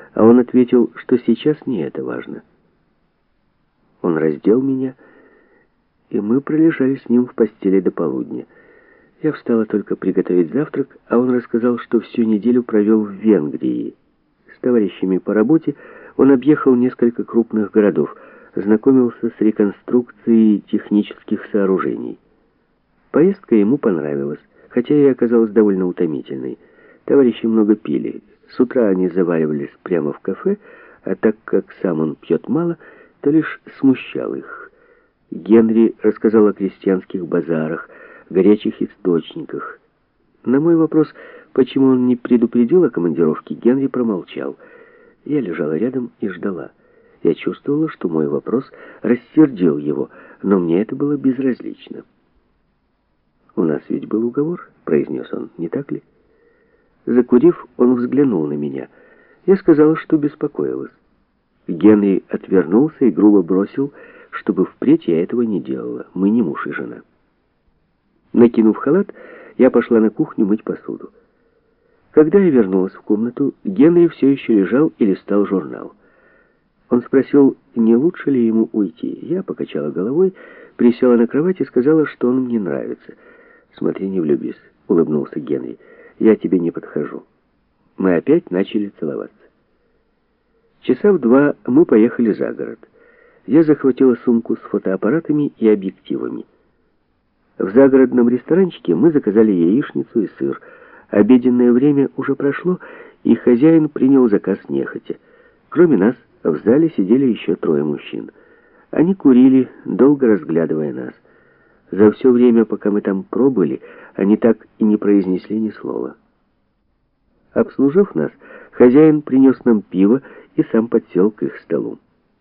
а он ответил, что сейчас не это важно. Он раздел меня, и мы пролежали с ним в постели до полудня. Я встала только приготовить завтрак, а он рассказал, что всю неделю провел в Венгрии. С товарищами по работе он объехал несколько крупных городов, знакомился с реконструкцией технических сооружений. Поездка ему понравилась, хотя и оказалась довольно утомительной. Товарищи много пили. С утра они заваривались прямо в кафе, а так как сам он пьет мало, то лишь смущал их. Генри рассказал о крестьянских базарах, горячих источниках. На мой вопрос, почему он не предупредил о командировке, Генри промолчал. Я лежала рядом и ждала. Я чувствовала, что мой вопрос рассердил его, но мне это было безразлично. «У нас ведь был уговор», — произнес он, — «не так ли?» Закурив, он взглянул на меня. Я сказала, что беспокоилась. Генри отвернулся и грубо бросил, чтобы впредь я этого не делала. Мы не муж и жена. Накинув халат, я пошла на кухню мыть посуду. Когда я вернулась в комнату, Генри все еще лежал и листал журнал. Он спросил, не лучше ли ему уйти. Я покачала головой, присела на кровать и сказала, что он мне нравится. «Смотри, не влюбись», — улыбнулся Генри. «Я тебе не подхожу». Мы опять начали целоваться. Часа в 2 мы поехали за город. Я захватила сумку с фотоаппаратами и объективами. В загородном ресторанчике мы заказали яичницу и сыр. Обеденное время уже прошло, и хозяин принял заказ нехотя. Кроме нас, в зале сидели еще 3 мужчин. Они курили, долго разглядывая нас. За все время, пока мы там пробыли, они так и не произнесли ни слова. Обслужив нас, хозяин принес нам пиво и сам подсел к их столу.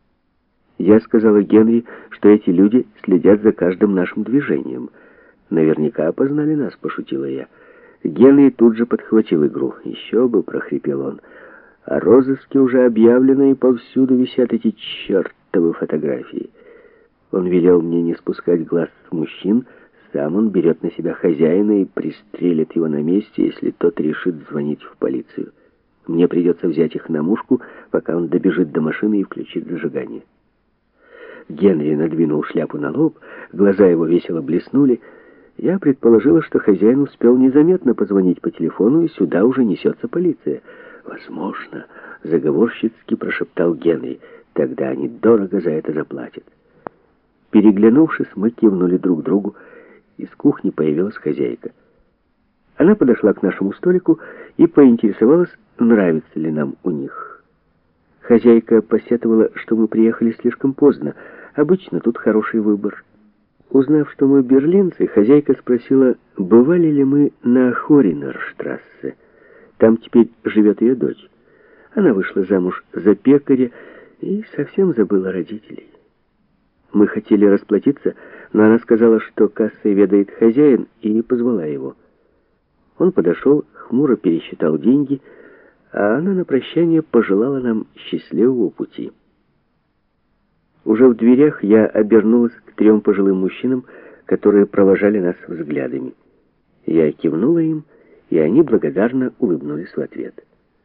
Я сказала Генри, что эти люди следят за каждым нашим движением. «Наверняка опознали нас», — пошутила я. Генри тут же подхватил игру. «Еще бы», — прохрипел он. «О розыске уже объявлено, и повсюду висят эти чертовы фотографии». Он велел мне не спускать глаз с мужчин, сам он берет на себя хозяина и пристрелит его на месте, если тот решит звонить в полицию. Мне придется взять их на мушку, пока он добежит до машины и включит зажигание. Генри надвинул шляпу на лоб, глаза его весело блеснули. Я предположила, что хозяин успел незаметно позвонить по телефону, и сюда уже несется полиция. «Возможно», — заговорщицки прошептал Генри, — «тогда они дорого за это заплатят». Переглянувшись, мы кивнули друг другу. Из кухни появилась хозяйка. Она подошла к нашему столику и поинтересовалась, нравится ли нам у них. Хозяйка посетовала, что мы приехали слишком поздно. Обычно тут хороший выбор. Узнав, что мы берлинцы, хозяйка спросила, бывали ли мы на Хоринерштрассе. Там теперь живет ее дочь. Она вышла замуж за пекаря и совсем забыла родителей. Мы хотели расплатиться, но она сказала, что кассой ведает хозяин, и позвала его. Он подошел, хмуро пересчитал деньги, а она на прощание пожелала нам счастливого пути. Уже в дверях я обернулась к 3 пожилым мужчинам, которые провожали нас взглядами. Я кивнула им, и они благодарно улыбнулись в ответ.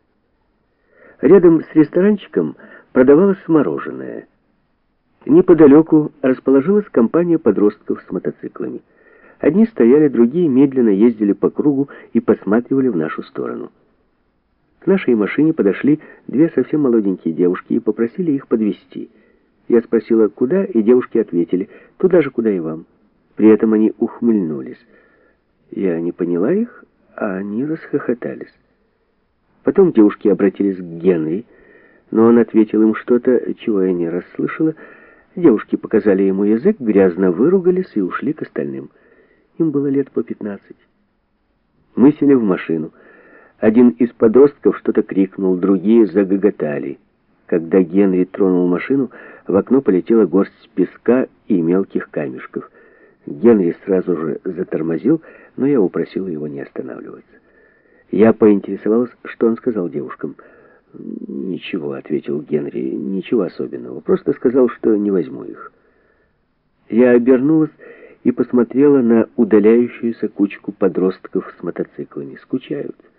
Рядом с ресторанчиком продавалось мороженое. Неподалеку расположилась компания подростков с мотоциклами. Одни стояли, другие медленно ездили по кругу и посматривали в нашу сторону. К нашей машине подошли 2 совсем молоденькие девушки и попросили их подвезти. Я спросила, куда, и девушки ответили, туда же, куда и вам. При этом они ухмыльнулись. Я не поняла их, а они расхохотались. Потом девушки обратились к Генри, но он ответил им что-то, чего я не расслышала. Девушки показали ему язык, грязно выругались и ушли к остальным. Им было лет по 15. Мы сели в машину. Один из подростков что-то крикнул, другие загоготали. Когда Генри тронул машину, в окно полетела горсть песка и мелких камешков. Генри сразу же затормозил, но я упросила его не останавливаться. Я поинтересовалась, что он сказал девушкам. «Ничего», — ответил Генри, — «ничего особенного. Просто сказал, что не возьму их». Я обернулась и посмотрела на удаляющуюся кучку подростков с мотоциклами. Скучают.